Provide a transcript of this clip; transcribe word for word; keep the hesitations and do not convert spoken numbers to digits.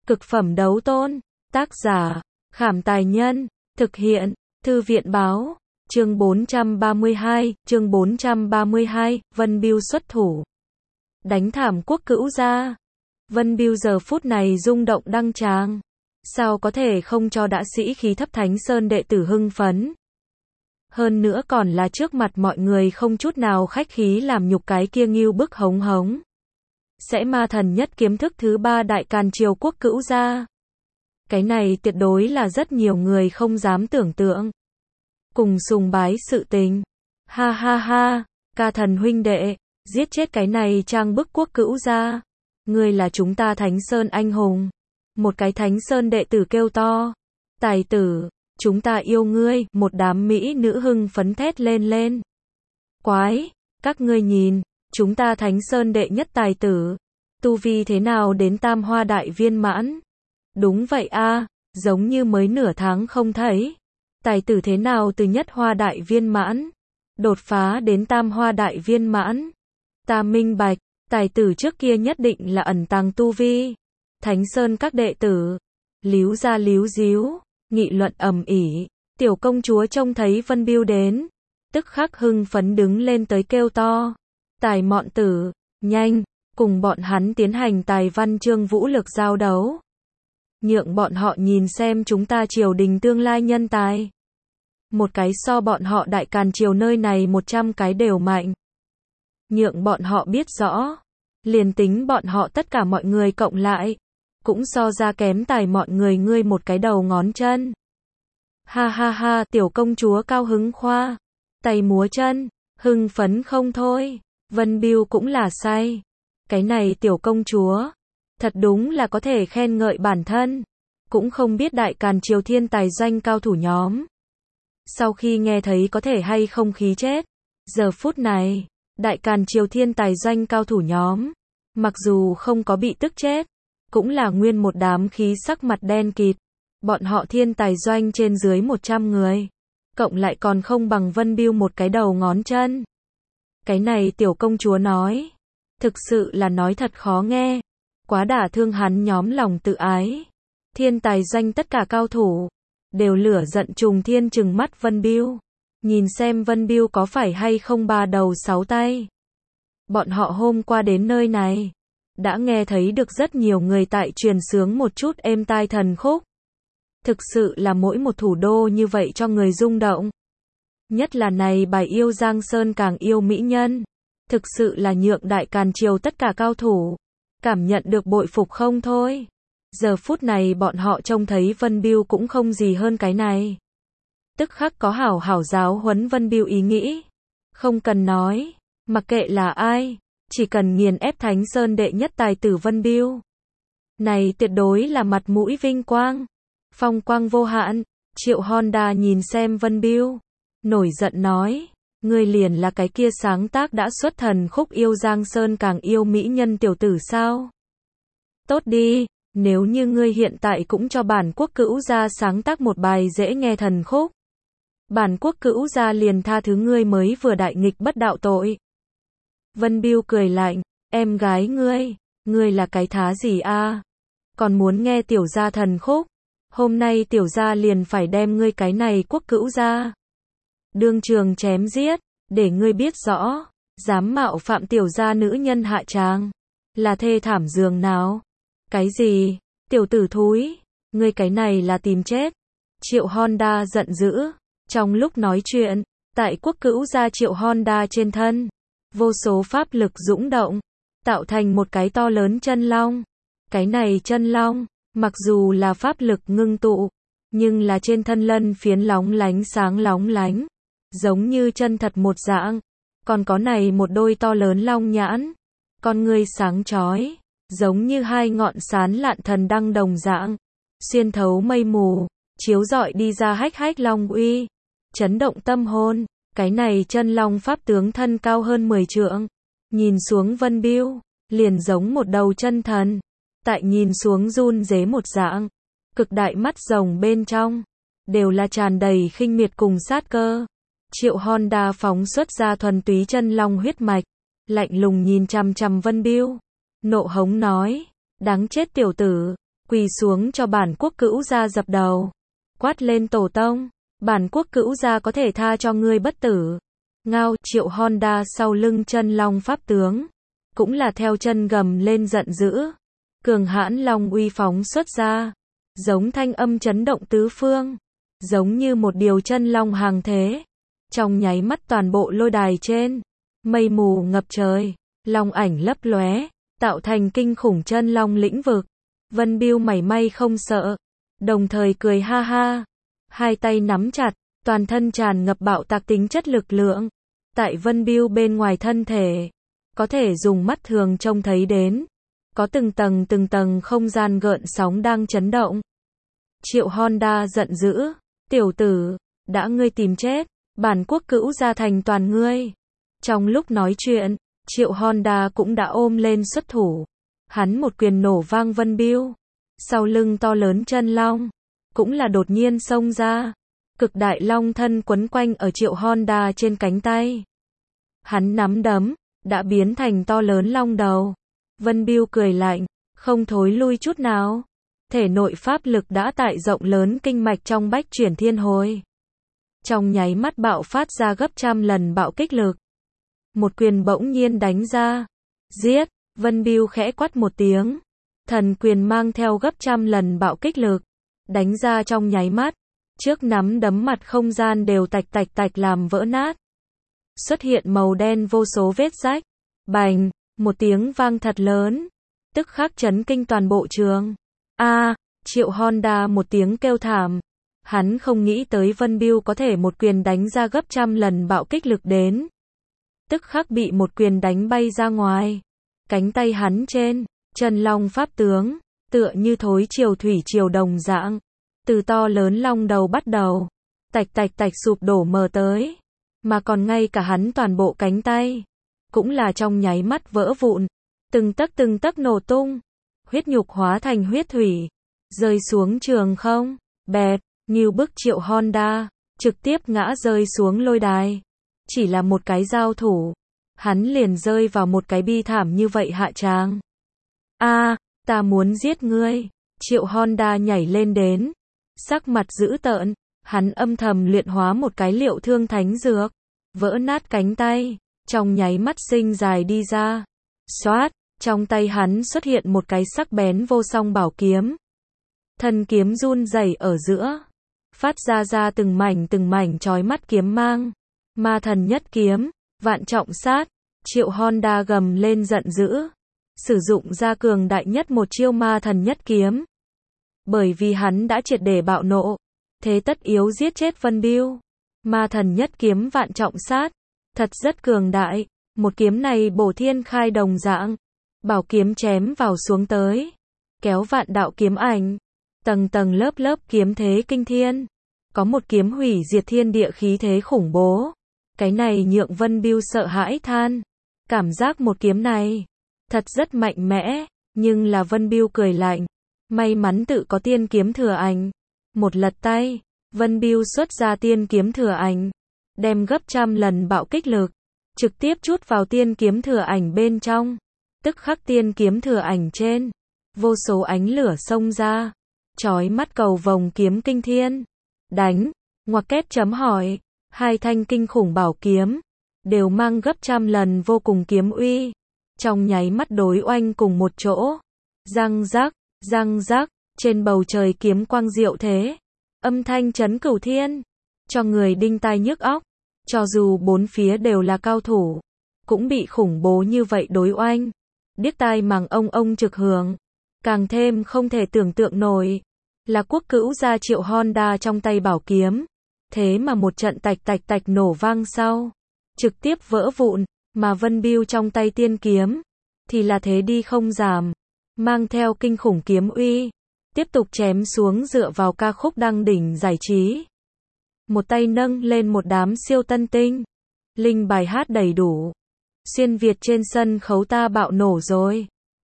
Cực phẩm đấu tôn. Tác giả, Khảm Tài Nhân. Thực hiện, Thư viện Báo. Chương bốn trăm ba mươi hai, chương bốn trăm ba mươi hai, Vân Bưu xuất thủ. Đánh thảm Quốc Cữu gia. Vân Bưu giờ phút này rung động đăng tràng. Sao có thể không cho đã sĩ khí thấp Thánh Sơn đệ tử hưng phấn. Hơn nữa còn là trước mặt mọi người không chút nào khách khí làm nhục cái kia ngưu bức hống hống. Sẽ ma thần nhất kiếm thức thứ ba đại càn triều Quốc Cữu gia. Cái này tuyệt đối là rất nhiều người không dám tưởng tượng. Cùng sùng bái sự tình. Ha ha ha, ca thần huynh đệ, giết chết cái này trang bức Quốc Cữu gia. Ngươi là chúng ta Thánh Sơn anh hùng. Một cái Thánh Sơn đệ tử kêu to. Tài tử, chúng ta yêu ngươi, một đám mỹ nữ hưng phấn thét lên lên. Quái, các ngươi nhìn, chúng ta Thánh Sơn đệ nhất tài tử. Tu vi thế nào đến tam hoa đại viên mãn? Đúng vậy a, giống như mới nửa tháng không thấy. Tài tử thế nào từ nhất hoa đại viên mãn, đột phá đến tam hoa đại viên mãn. Ta minh bạch, tài tử trước kia nhất định là ẩn tàng tu vi. Thánh Sơn các đệ tử, líu ra líu díu, nghị luận ầm ĩ. Tiểu công chúa trông thấy Vân Bưu đến, tức khắc hưng phấn đứng lên tới kêu to. Tài mọn tử, nhanh, cùng bọn hắn tiến hành tài văn chương vũ lực giao đấu. Nhượng bọn họ nhìn xem chúng ta triều đình tương lai nhân tài. Một cái so bọn họ đại càn triều nơi này một trăm cái đều mạnh. Nhượng bọn họ biết rõ. Liền tính bọn họ tất cả mọi người cộng lại. Cũng so ra kém tài mọi người ngươi một cái đầu ngón chân. Ha ha ha, tiểu công chúa cao hứng khoa. Tay múa chân, hưng phấn không thôi. Vân Bưu cũng là say. Cái này tiểu công chúa. Thật đúng là có thể khen ngợi bản thân. Cũng không biết đại càn triều thiên tài doanh cao thủ nhóm. Sau khi nghe thấy có thể hay không khí chết. Giờ phút này, đại càn triều thiên tài doanh cao thủ nhóm. Mặc dù không có bị tức chết. Cũng là nguyên một đám khí sắc mặt đen kịt. Bọn họ thiên tài doanh trên dưới một trăm người. Cộng lại còn không bằng Vân Bưu một cái đầu ngón chân. Cái này tiểu công chúa nói. Thực sự là nói thật khó nghe. Quá đả thương hắn nhóm lòng tự ái. Thiên tài doanh tất cả cao thủ. Đều lửa giận trùng thiên trừng mắt Vân Bưu. Nhìn xem Vân Bưu có phải hay không ba đầu sáu tay. Bọn họ hôm qua đến nơi này. Đã nghe thấy được rất nhiều người tại truyền sướng một chút êm tai thần khúc. Thực sự là mỗi một thủ đô như vậy cho người rung động. Nhất là này bài yêu Giang Sơn càng yêu mỹ nhân. Thực sự là nhượng đại càn triều tất cả cao thủ. Cảm nhận được bội phục không thôi. Giờ phút này bọn họ trông thấy Vân Bưu cũng không gì hơn cái này. Tức khắc có hảo hảo giáo huấn Vân Bưu ý nghĩ. Không cần nói. Mặc kệ là ai. Chỉ cần nghiền ép Thánh Sơn đệ nhất tài tử Vân Bưu. Này tuyệt đối là mặt mũi vinh quang. Phong quang vô hạn. Triệu Honda nhìn xem Vân Bưu. Nổi giận nói. Ngươi liền là cái kia sáng tác đã xuất thần khúc yêu Giang Sơn càng yêu mỹ nhân tiểu tử sao? Tốt đi, nếu như ngươi hiện tại cũng cho bản Quốc Cữu gia sáng tác một bài dễ nghe thần khúc. Bản Quốc Cữu gia liền tha thứ ngươi mới vừa đại nghịch bất đạo tội. Vân Bưu cười lạnh, em gái ngươi, ngươi là cái thá gì a? Còn muốn nghe tiểu gia thần khúc? Hôm nay tiểu gia liền phải đem ngươi cái này Quốc Cữu gia đương trường chém giết, để ngươi biết rõ, dám mạo phạm tiểu gia nữ nhân hạ tràng, là thê thảm giường nào. Cái gì, tiểu tử thúi, ngươi cái này là tìm chết. Triệu Honda giận dữ, trong lúc nói chuyện, tại Quốc Cữu gia Triệu Honda trên thân, vô số pháp lực dũng động, tạo thành một cái to lớn chân long. Cái này chân long, mặc dù là pháp lực ngưng tụ, nhưng là trên thân lân phiến lóng lánh sáng lóng lánh. Giống như chân thật một dạng. Còn có này một đôi to lớn long nhãn. Con ngươi sáng chói. Giống như hai ngọn sán lạn thần đăng đồng dạng. Xuyên thấu mây mù. Chiếu rọi đi ra hách hách long uy. Chấn động tâm hồn. Cái này chân long pháp tướng thân cao hơn mười trượng. Nhìn xuống Vân Bưu. Liền giống một đầu chân thần. Tại nhìn xuống run rế một dạng. Cực đại mắt rồng bên trong. Đều là tràn đầy khinh miệt cùng sát cơ. Triệu Honda phóng xuất ra thuần túy chân long huyết mạch, lạnh lùng nhìn chằm chằm Vân Bưu, nộ hống nói, đáng chết tiểu tử, quỳ xuống cho bản quốc cữu gia dập đầu, quát lên tổ tông, bản quốc cữu gia có thể tha cho ngươi bất tử. Ngao, Triệu Honda sau lưng chân long pháp tướng, cũng là theo chân gầm lên giận dữ, cường hãn long uy phóng xuất ra, giống thanh âm chấn động tứ phương, giống như một điều chân long hàng thế. Trong nháy mắt toàn bộ lôi đài trên, mây mù ngập trời, long ảnh lấp lóe, tạo thành kinh khủng chân long lĩnh vực. Vân Bưu mảy may không sợ, đồng thời cười ha ha, hai tay nắm chặt, toàn thân tràn ngập bạo tạc tính chất lực lượng. Tại Vân Bưu bên ngoài thân thể, có thể dùng mắt thường trông thấy đến, có từng tầng từng tầng không gian gợn sóng đang chấn động. Triệu Honda giận dữ, tiểu tử, đã ngươi tìm chết, bản quốc cữu gia thành toàn ngươi. Trong lúc nói chuyện, Triệu Honda cũng đã ôm lên xuất thủ. Hắn một quyền nổ vang Vân Bưu, sau lưng to lớn chân long, cũng là đột nhiên xông ra. Cực đại long thân quấn quanh ở Triệu Honda trên cánh tay. Hắn nắm đấm, đã biến thành to lớn long đầu. Vân Bưu cười lạnh, không thối lui chút nào. Thể nội pháp lực đã tại rộng lớn kinh mạch trong bách chuyển thiên hồi. Trong nháy mắt bạo phát ra gấp trăm lần bạo kích lực. Một quyền bỗng nhiên đánh ra. Giết, Vân Bưu khẽ quát một tiếng. Thần quyền mang theo gấp trăm lần bạo kích lực. Đánh ra trong nháy mắt. Trước nắm đấm mặt không gian đều tạch tạch tạch làm vỡ nát. Xuất hiện màu đen vô số vết rách. Bành, một tiếng vang thật lớn. Tức khắc chấn kinh toàn bộ trường. A, à, Triệu Honda một tiếng kêu thảm. Hắn không nghĩ tới Vân Bưu có thể một quyền đánh ra gấp trăm lần bạo kích lực đến. Tức khắc bị một quyền đánh bay ra ngoài. Cánh tay hắn trên, chân long pháp tướng, tựa như thối triều thủy triều đồng dạng. Từ to lớn long đầu bắt đầu, tạch tạch tạch sụp đổ mờ tới. Mà còn ngay cả hắn toàn bộ cánh tay, cũng là trong nháy mắt vỡ vụn. Từng tấc từng tấc nổ tung. Huyết nhục hóa thành huyết thủy, rơi xuống trường không, bẹp, như bức Triệu Honda, trực tiếp ngã rơi xuống lôi đài. Chỉ là một cái giao thủ, hắn liền rơi vào một cái bi thảm như vậy hạ tràng. A, à, ta muốn giết ngươi. Triệu Honda nhảy lên đến, sắc mặt dữ tợn, hắn âm thầm luyện hóa một cái liệu thương thánh dược, vỡ nát cánh tay, trong nháy mắt sinh dài đi ra. Xoát, trong tay hắn xuất hiện một cái sắc bén vô song bảo kiếm. Thân kiếm run rẩy ở giữa, phát ra ra từng mảnh từng mảnh chói mắt kiếm mang. Ma thần nhất kiếm, vạn trọng sát. Triệu Honda gầm lên giận dữ, sử dụng ra cường đại nhất một chiêu ma thần nhất kiếm. Bởi vì hắn đã triệt để bạo nộ, thế tất yếu giết chết Vân Bưu. Ma thần nhất kiếm vạn trọng sát, thật rất cường đại. Một kiếm này bổ thiên khai đồng dạng, bảo kiếm chém vào xuống tới, kéo vạn đạo kiếm ảnh, tầng tầng lớp lớp kiếm thế kinh thiên. Có một kiếm hủy diệt thiên địa khí thế khủng bố. Cái này nhượng Vân Bưu sợ hãi than. Cảm giác một kiếm này thật rất mạnh mẽ, nhưng là Vân Bưu cười lạnh. May mắn tự có tiên kiếm thừa ảnh. Một lật tay, Vân Bưu xuất ra tiên kiếm thừa ảnh, đem gấp trăm lần bạo kích lực, trực tiếp trút vào tiên kiếm thừa ảnh bên trong. Tức khắc tiên kiếm thừa ảnh trên, vô số ánh lửa xông ra, chói mắt cầu vồng kiếm kinh thiên. Đánh, ngoặc kép chấm hỏi, hai thanh kinh khủng bảo kiếm, đều mang gấp trăm lần vô cùng kiếm uy. Trong nháy mắt đối oanh cùng một chỗ. Răng rắc, răng rắc, trên bầu trời kiếm quang diệu thế. Âm thanh chấn cửu thiên, cho người đinh tai nhức óc. Cho dù bốn phía đều là cao thủ, cũng bị khủng bố như vậy đối oanh. Điếc tai màng ông ông trực hưởng. Càng thêm không thể tưởng tượng nổi, là quốc cữu gia Triệu Honda trong tay bảo kiếm. Thế mà một trận tạch tạch tạch nổ vang sau, trực tiếp vỡ vụn, mà Vân Bưu trong tay tiên kiếm, thì là thế đi không giảm, mang theo kinh khủng kiếm uy, tiếp tục chém xuống dựa vào ca khúc đăng đỉnh giải trí. Một tay nâng lên một đám siêu tân tinh, linh bài hát đầy đủ. Xuyên Việt trên sân khấu ta bạo nổ rồi.